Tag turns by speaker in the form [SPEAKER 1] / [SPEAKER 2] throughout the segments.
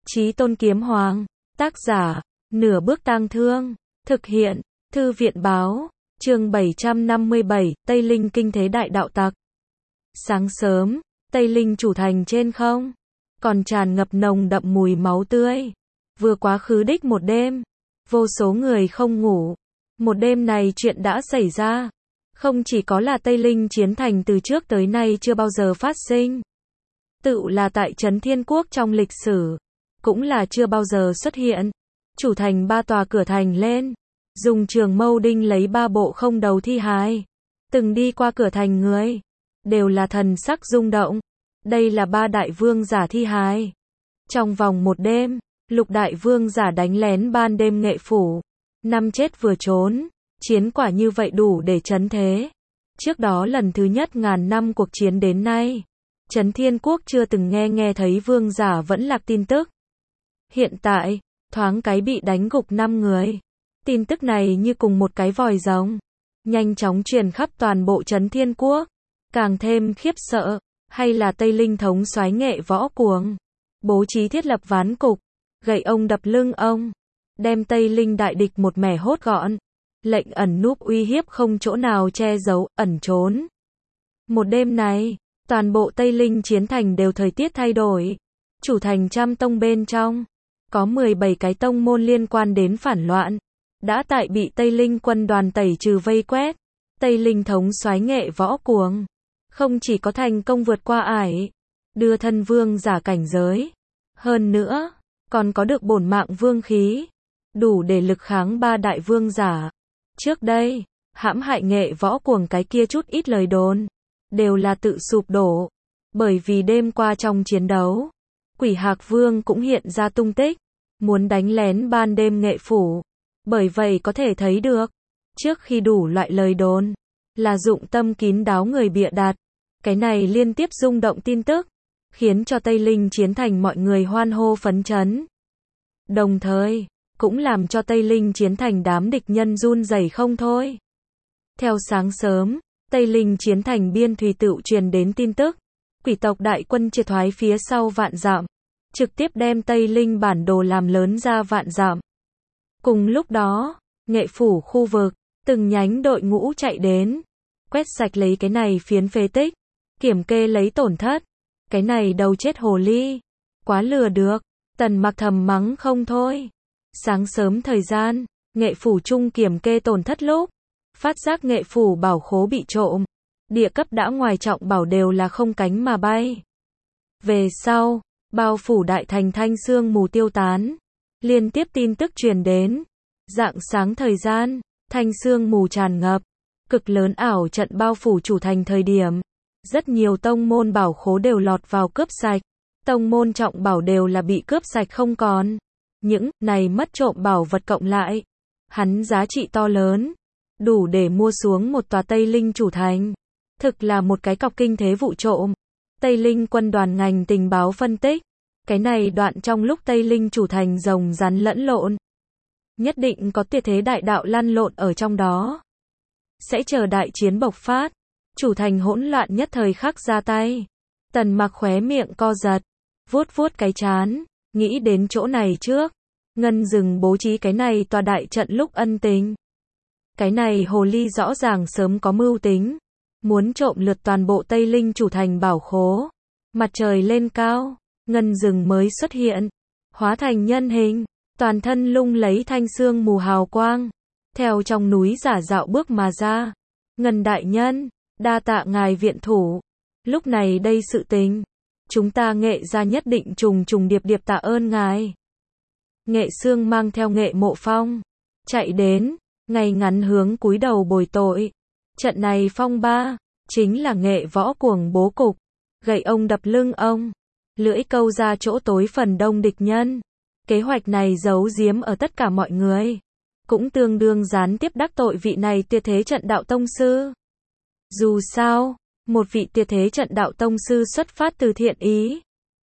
[SPEAKER 1] Chí Tôn Kiếm Hoàng. Tác giả, Nửa Bước Tang Thương. Thực hiện, Thư viện Báo. Chương 757, Tây Linh kinh thế đại đạo tặc. Sáng sớm, Tây Linh chủ thành trên không, còn tràn ngập nồng đậm mùi máu tươi. Vừa quá khứ đích một đêm, vô số người không ngủ. Một đêm này chuyện đã xảy ra. Không chỉ có là Tây Linh chiến thành từ trước tới nay chưa bao giờ phát sinh. Tự là tại Trấn Thiên Quốc trong lịch sử, cũng là chưa bao giờ xuất hiện. Chủ thành ba tòa cửa thành lên, dùng trường mâu đinh lấy ba bộ không đầu thi hài. Từng đi qua cửa thành người, đều là thần sắc rung động. Đây là ba đại vương giả thi hài. Trong vòng một đêm, lục đại vương giả đánh lén ban đêm Nghệ Phủ. Năm chết vừa trốn, chiến quả như vậy đủ để chấn thế. Trước đó lần thứ nhất ngàn năm cuộc chiến đến nay, Trấn Thiên Quốc chưa từng nghe thấy vương giả vẫn lạc tin tức. Hiện tại, thoáng cái bị đánh gục 5 người. Tin tức này như cùng một cái vòi rồng, nhanh chóng truyền khắp toàn bộ Trấn Thiên Quốc. Càng thêm khiếp sợ, hay là Tây Linh thống soái Nghệ Võ Cuồng bố trí thiết lập ván cục, gậy ông đập lưng ông, đem Tây Linh đại địch một mẻ hốt gọn. Lệnh ẩn núp uy hiếp không chỗ nào che giấu, ẩn trốn. Một đêm này, toàn bộ Tây Linh chiến thành đều thời tiết thay đổi. Chủ thành Trăm Tông bên trong, có 17 cái tông môn liên quan đến phản loạn, đã tại bị Tây Linh quân đoàn tẩy trừ vây quét. Tây Linh thống soái Nghệ Võ Cuồng không chỉ có thành công vượt qua ải, đưa thân vương giả cảnh giới, hơn nữa, còn có được bổn mạng vương khí, đủ để lực kháng ba đại vương giả. Trước đây, hãm hại Nghệ Võ Cuồng cái kia chút ít lời đồn, đều là tự sụp đổ. Bởi vì đêm qua trong chiến đấu, Quỷ Hạc Vương cũng hiện ra tung tích, muốn đánh lén ban đêm Nghệ Phủ. Bởi vậy có thể thấy được, trước khi đủ loại lời đồn, là dụng tâm kín đáo người bịa đặt. Cái này liên tiếp rung động tin tức, khiến cho Tây Linh chiến thành mọi người hoan hô phấn chấn. Đồng thời, cũng làm cho Tây Linh chiến thành đám địch nhân run rẩy không thôi. Theo sáng sớm, Tây Linh chiến thành biên thùy tựu truyền đến tin tức, quỷ tộc đại quân triệt thoái phía sau vạn dặm, trực tiếp đem Tây Linh bản đồ làm lớn ra vạn dặm. Cùng lúc đó, Nghệ Phủ khu vực, từng nhánh đội ngũ chạy đến, quét sạch lấy cái này phiến phế tích, kiểm kê lấy tổn thất. Cái này đầu chết hồ ly, quá lừa được. Tần Mặc thầm mắng không thôi. Sáng sớm thời gian, Nghệ Phủ trung kiểm kê tổn thất lúc, phát giác Nghệ Phủ bảo khố bị trộm. Địa cấp đã ngoài trọng bảo đều là không cánh mà bay. Về sau, bao phủ đại thành thanh sương mù tiêu tán. Liên tiếp tin tức truyền đến. Rạng sáng thời gian, thanh sương mù tràn ngập. Cực lớn ảo trận bao phủ chủ thành thời điểm. Rất nhiều tông môn bảo khố đều lọt vào cướp sạch. Tông môn trọng bảo đều là bị cướp sạch không còn. Những này mất trộm bảo vật cộng lại, hắn giá trị to lớn, đủ để mua xuống một tòa Tây Linh chủ thành. Thực là một cái cọc kinh thế vụ trộm. Tây Linh quân đoàn ngành tình báo phân tích, cái này đoạn trong lúc Tây Linh chủ thành rồng rắn lẫn lộn, nhất định có tuyệt thế đại đạo lăn lộn ở trong đó. Sẽ chờ đại chiến bộc phát, chủ thành hỗn loạn nhất thời khắc ra tay. Tần Mặc khóe miệng co giật, vuốt vuốt cái trán, nghĩ đến chỗ này trước. Ngân Dừng bố trí cái này tòa đại trận lúc ân tình. Cái này hồ ly rõ ràng sớm có mưu tính, muốn trộm lượt toàn bộ Tây Linh chủ thành bảo khố. Mặt trời lên cao, Ngân Dừng mới xuất hiện, hóa thành nhân hình, toàn thân lung lấy thanh sương mù hào quang, theo trong núi giả dạo bước mà ra. Ngân đại nhân, đa tạ ngài viện thủ. Lúc này đây sự tình, chúng ta Nghệ gia nhất định trùng trùng điệp điệp tạ ơn ngài. Nghệ Sương mang theo Nghệ Mộ Phong, chạy đến, ngay ngắn hướng cúi đầu bồi tội. Trận này phong ba, chính là Nghệ Võ Cuồng bố cục, gậy ông đập lưng ông, lưỡi câu ra chỗ tối phần đông địch nhân. Kế hoạch này giấu giếm ở tất cả mọi người, cũng tương đương gián tiếp đắc tội vị này tuyệt thế trận đạo tông sư. Dù sao, một vị tuyệt thế trận đạo tông sư xuất phát từ thiện ý,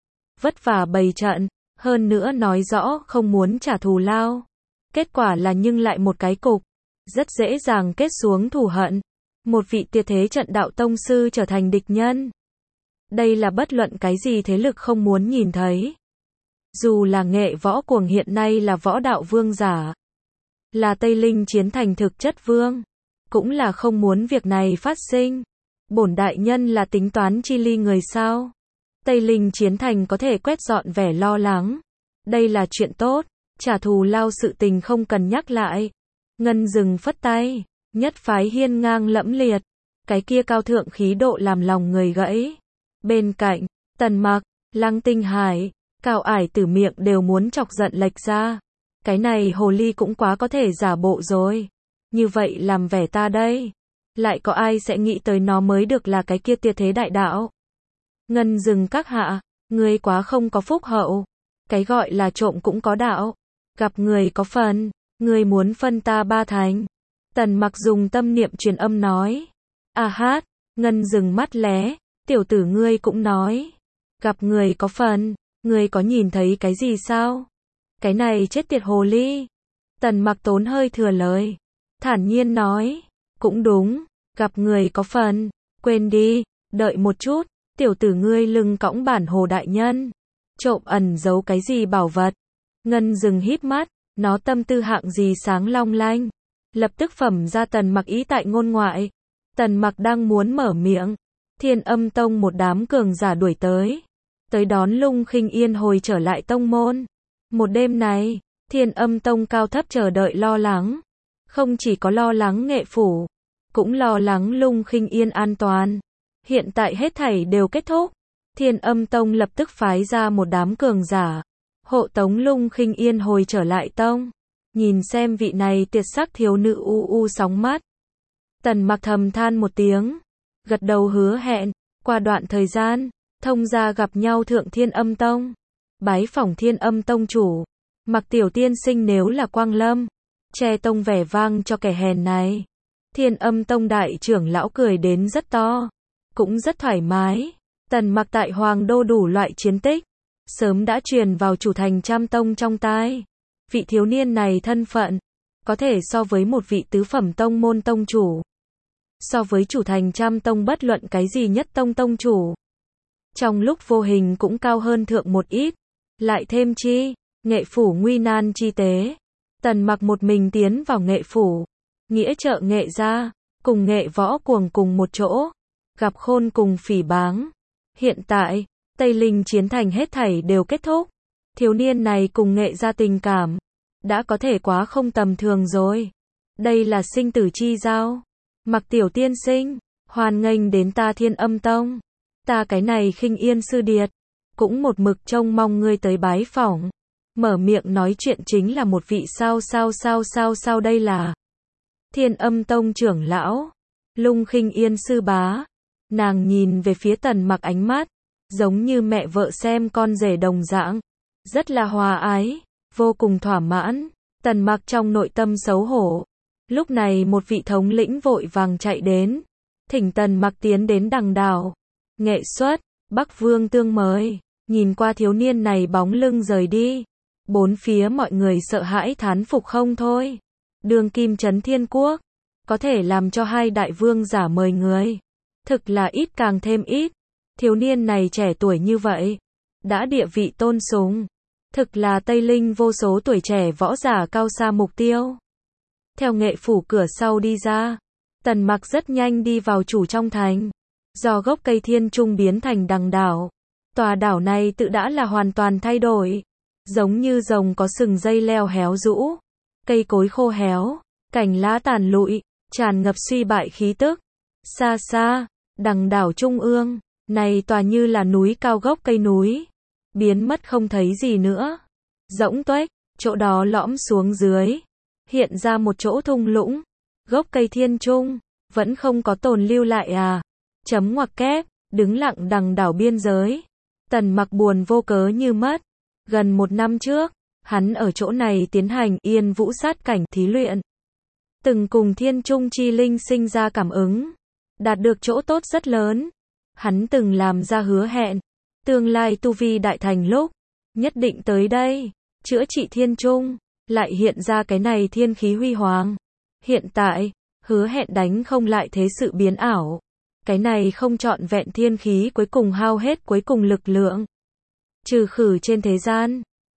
[SPEAKER 1] vất vả bày trận, hơn nữa nói rõ không muốn trả thù lao. Kết quả là nhưng lại một cái cục, rất dễ dàng kết xuống thù hận. Một vị tuyệt thế trận đạo tông sư trở thành địch nhân. Đây là bất luận cái gì thế lực không muốn nhìn thấy. Dù là Nghệ Võ Cuồng hiện nay là võ đạo vương giả, là Tây Linh Chiến Thành thực chất vương, cũng là không muốn việc này phát sinh. Bổn đại nhân là tính toán chi ly người sao? Tây Linh Chiến Thành có thể quét dọn vẻ lo lắng. Đây là chuyện tốt, trả thù lao sự tình không cần nhắc lại. Ngân Dừng phất tay, nhất phái hiên ngang lẫm liệt, cái kia cao thượng khí độ làm lòng người gãy. Bên cạnh, Tần Mặc, Lăng Tinh Hải, Cao Ải Tử miệng đều muốn chọc giận lệch ra. Cái này hồ ly cũng quá có thể giả bộ rồi. Như vậy làm vẻ ta đây. Lại có ai sẽ nghĩ tới nó mới được là cái kia tia thế đại đạo. Ngân Dừng các hạ, ngươi quá không có phúc hậu. Cái gọi là trộm cũng có đạo. Gặp người có phần, ngươi muốn phân ta ba thành. Tần Mặc dùng tâm niệm truyền âm nói. À hát, Ngân Dừng mắt lé, tiểu tử ngươi cũng nói. Gặp người có phần, ngươi có nhìn thấy cái gì sao? Cái này chết tiệt hồ ly. Tần Mặc tốn hơi thừa lời. Thản nhiên nói. Cũng đúng, gặp người có phần. Quên đi, đợi một chút, tiểu tử ngươi lưng cõng bản hồ đại nhân. Trộm ẩn giấu cái gì bảo vật? Ngân Dừng híp mắt, nó tâm tư hạng gì sáng long lanh. Lập tức phẩm ra Tần Mặc ý tại ngôn ngoại. Tần Mặc đang muốn mở miệng. Thiên Âm Tông một đám cường giả đuổi tới. Tới đón Lung Khinh Yên hồi trở lại tông môn. Một đêm này, Thiên Âm Tông cao thấp chờ đợi lo lắng. Không chỉ có lo lắng Nghệ phủ, cũng lo lắng Lung Khinh Yên an toàn. Hiện tại hết thảy đều kết thúc. Thiên Âm Tông lập tức phái ra một đám cường giả. Hộ tống Lung Khinh Yên hồi trở lại tông. Nhìn xem vị này tuyệt sắc thiếu nữ u sóng mắt. Tần Mặc thầm than một tiếng. Gật đầu hứa hẹn. Qua đoạn thời gian, thông gia gặp nhau thượng Thiên Âm Tông. Bái phỏng Thiên Âm Tông chủ. Mặc tiểu tiên sinh nếu là Quang Lâm. Che tông vẻ vang cho kẻ hèn này. Thiên Âm Tông đại trưởng lão cười đến rất to. Cũng rất thoải mái. Tần Mặc tại Hoàng Đô đủ loại chiến tích. Sớm đã truyền vào chủ thành Trăm Tông trong tai. Vị thiếu niên này thân phận. Có thể so với một vị tứ phẩm tông môn tông chủ. So với chủ thành Trăm Tông bất luận cái gì nhất tông tông chủ. Trong lúc vô hình cũng cao hơn thượng một ít. Lại thêm chi, Nghệ phủ nguy nan chi tế. Tần Mặc một mình tiến vào Nghệ phủ. Nghĩa trợ Nghệ gia, cùng Nghệ Võ Cuồng cùng một chỗ. Gặp Khôn cùng Phỉ Báng. Hiện tại, Tây Linh Chiến Thành hết thảy đều kết thúc. Thiếu niên này cùng Nghệ gia tình cảm. Đã có thể quá không tầm thường rồi. Đây là sinh tử chi giao. Mặc tiểu tiên sinh, hoan nghênh đến ta Thiên Âm Tông. Ta cái này Khinh Yên sư điệt. Cũng một mực trông mong ngươi tới bái phỏng. Mở miệng nói chuyện chính là một vị sao đây là Thiên Âm Tông trưởng lão. Lung Khinh Yên sư bá. Nàng nhìn về phía Tần Mặc ánh mắt. Giống như mẹ vợ xem con rể đồng dạng. Rất là hòa ái. Vô cùng thỏa mãn. Tần Mặc trong nội tâm xấu hổ. Lúc này một vị thống lĩnh vội vàng chạy đến. Thỉnh Tần Mặc tiến đến đằng đảo. Nghệ xuất, Bắc Vương tương mời. Nhìn qua thiếu niên này bóng lưng rời đi. Bốn phía mọi người sợ hãi thán phục không thôi. Đương kim trấn thiên quốc. Có thể làm cho hai đại vương giả mời người. Thực là ít càng thêm ít. Thiếu niên này trẻ tuổi như vậy. Đã địa vị tôn sùng. Thực là Tây Linh vô số tuổi trẻ võ giả cao xa mục tiêu. Theo Nghệ phủ cửa sau đi ra. Tần Mặc rất nhanh đi vào chủ trong thành. Do gốc cây thiên trung biến thành đằng đảo. Tòa đảo này tự đã là hoàn toàn thay đổi. Giống như rồng có sừng dây leo héo rũ. Cây cối khô héo. Cành lá tàn lụi. Tràn ngập suy bại khí tức. Xa xa, đằng đảo trung ương. Này tòa như là núi cao gốc cây núi. Biến mất không thấy gì nữa. Rỗng tuếch, chỗ đó lõm xuống dưới. Hiện ra một chỗ thung lũng. Gốc cây thiên trung. Vẫn không có tồn lưu lại à. Chấm ngoặc kép, đứng lặng đằng đảo biên giới. Tần Mặc buồn vô cớ như mất. Gần một năm trước, hắn ở chỗ này tiến hành Yên Vũ sát cảnh thí luyện. Từng cùng thiên trung chi linh sinh ra cảm ứng. Đạt được chỗ tốt rất lớn. Hắn từng làm ra hứa hẹn. Tương lai tu vi đại thành lúc. Nhất định tới đây. Chữa trị thiên trung. Lại hiện ra cái này thiên khí huy hoàng. Hiện tại, hứa hẹn đánh không lại thế sự biến ảo. Cái này không trọn vẹn thiên khí cuối cùng hao hết cuối cùng lực lượng. Trừ khử trên thế gian.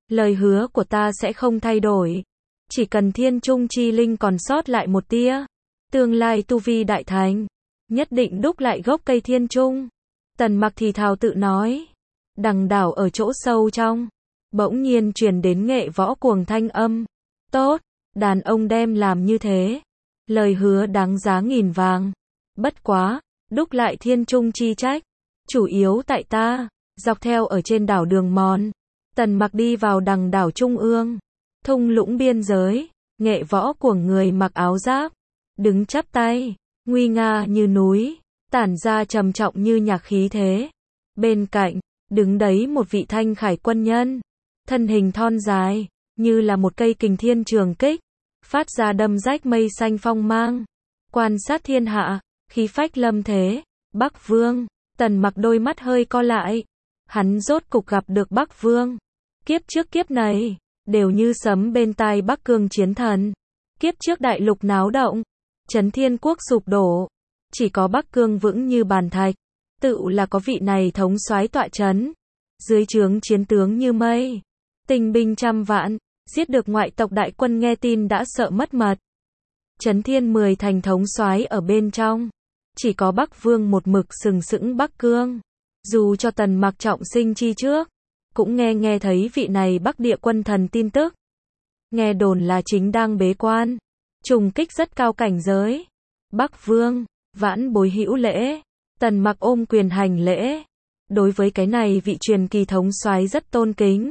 [SPEAKER 1] Lời hứa của ta sẽ không thay đổi. Chỉ cần thiên trung chi linh còn sót lại một tia, tương lai tu vi đại thánh, nhất định đúc lại gốc cây thiên trung. Tần Mặc thì thào tự nói. Đằng đảo ở chỗ sâu trong, bỗng nhiên truyền đến Nghệ Võ cuồng thanh âm. Tốt, đàn ông đem làm như thế. Lời hứa đáng giá nghìn vàng. Bất quá, đúc lại thiên trung chi trách, chủ yếu tại ta. Dọc theo ở trên đảo đường mòn, Tần Mặc đi vào đằng đảo trung ương, thung lũng biên giới. Nghệ Võ cuồng người mặc áo giáp, đứng chắp tay, nguy nga như núi, tản ra trầm trọng như nhạc khí thế. Bên cạnh, đứng đấy một vị thanh khải quân nhân, thân hình thon dài, như là một cây kình thiên trường kích, phát ra đâm rách mây xanh phong mang. Quan sát thiên hạ, khí phách lâm thế. Bắc Vương. Tần Mặc đôi mắt hơi co lại. Hắn rốt cục gặp được Bắc Vương. Kiếp trước kiếp này, đều như sấm bên tai Bắc Cương chiến thần. Kiếp trước đại lục náo động, Chấn Thiên Quốc sụp đổ, chỉ có Bắc Cương vững như bàn thạch. Tự là có vị này thống soái tọa chấn, dưới trướng chiến tướng như mây, tinh binh trăm vạn, giết được ngoại tộc đại quân, nghe tin đã sợ mất mật. Chấn Thiên 10 thành thống soái ở bên trong, chỉ có Bắc Vương một mực sừng sững Bắc Cương. Dù cho Tần Mặc trọng sinh chi trước, cũng nghe thấy vị này Bắc địa quân thần tin tức. Nghe đồn là chính đang bế quan, trùng kích rất cao cảnh giới. Bắc Vương, vãn bối hữu lễ. Tần Mặc ôm quyền hành lễ. Đối với cái này vị truyền kỳ thống soái rất tôn kính.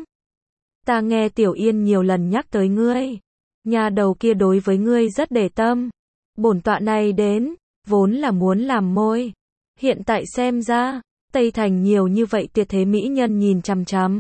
[SPEAKER 1] Ta nghe Tiểu Yên nhiều lần nhắc tới ngươi. Nhà đầu kia đối với ngươi rất để tâm. Bổn tọa này đến, vốn là muốn làm môi. Hiện tại xem ra, Tây Thành nhiều như vậy tuyệt thế mỹ nhân nhìn chằm chằm.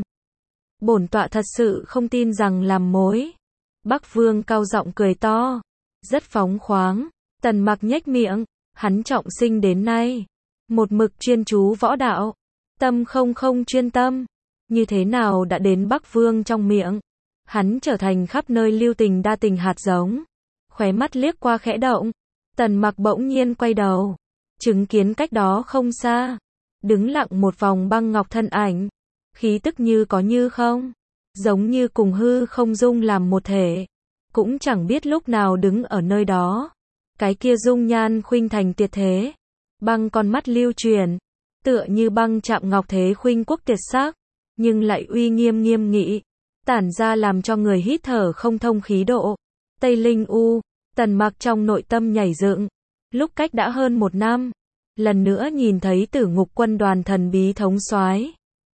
[SPEAKER 1] Bổn tọa thật sự không tin rằng làm mối. Bắc Vương cao giọng cười to, rất phóng khoáng. Tần Mặc nhếch miệng, hắn trọng sinh đến nay, một mực chuyên chú võ đạo, tâm không chuyên tâm. Như thế nào đã đến Bắc Vương trong miệng? Hắn trở thành khắp nơi lưu tình đa tình hạt giống. Khóe mắt liếc qua khẽ động, Tần Mặc bỗng nhiên quay đầu, chứng kiến cách đó không xa, đứng lặng một vòng băng ngọc thân ảnh, khí tức như có như không, giống như cùng hư không dung làm một thể, cũng chẳng biết lúc nào đứng ở nơi đó. Cái kia dung nhan khuynh thành tuyệt thế, băng con mắt lưu truyền, tựa như băng chạm ngọc thế khuynh quốc tuyệt sắc, nhưng lại uy nghiêm nghiêm nghị, tản ra làm cho người hít thở không thông khí độ. Tây Linh U. Tần Mặc trong nội tâm nhảy dựng. Lúc cách đã hơn 1 năm, lần nữa nhìn thấy Tử Ngục quân đoàn thần bí thống soái,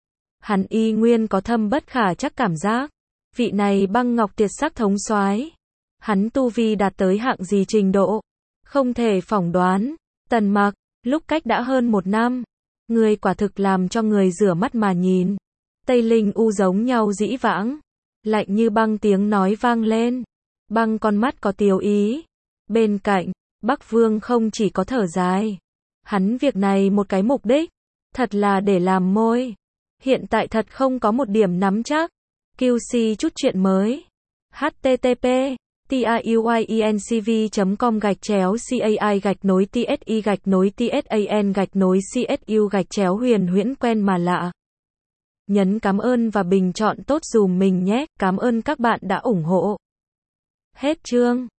[SPEAKER 1] hắn y nguyên có thâm bất khả chắc cảm giác. Vị này băng ngọc tuyệt sắc thống soái, hắn tu vi đạt tới hạng gì trình độ, không thể phỏng đoán. Tần Mặc, lúc cách đã hơn 1 năm, người quả thực làm cho người rửa mắt mà nhìn. Tây Linh U giống nhau dĩ vãng, lạnh như băng tiếng nói vang lên, băng con mắt có tiêu ý. Bên cạnh, Bắc Vương không chỉ có thở dài, hắn việc này một cái mục đích, thật là để làm môi. Hiện tại thật không có một điểm nắm chắc. QC chút chuyện mới. http://tiuyencv.com/tsi-tsi-tsan-csu-huyền huyễn quen mà lạ. Nhấn cảm ơn và bình chọn tốt dùm mình nhé. Cảm ơn các bạn đã ủng hộ. Hết chương.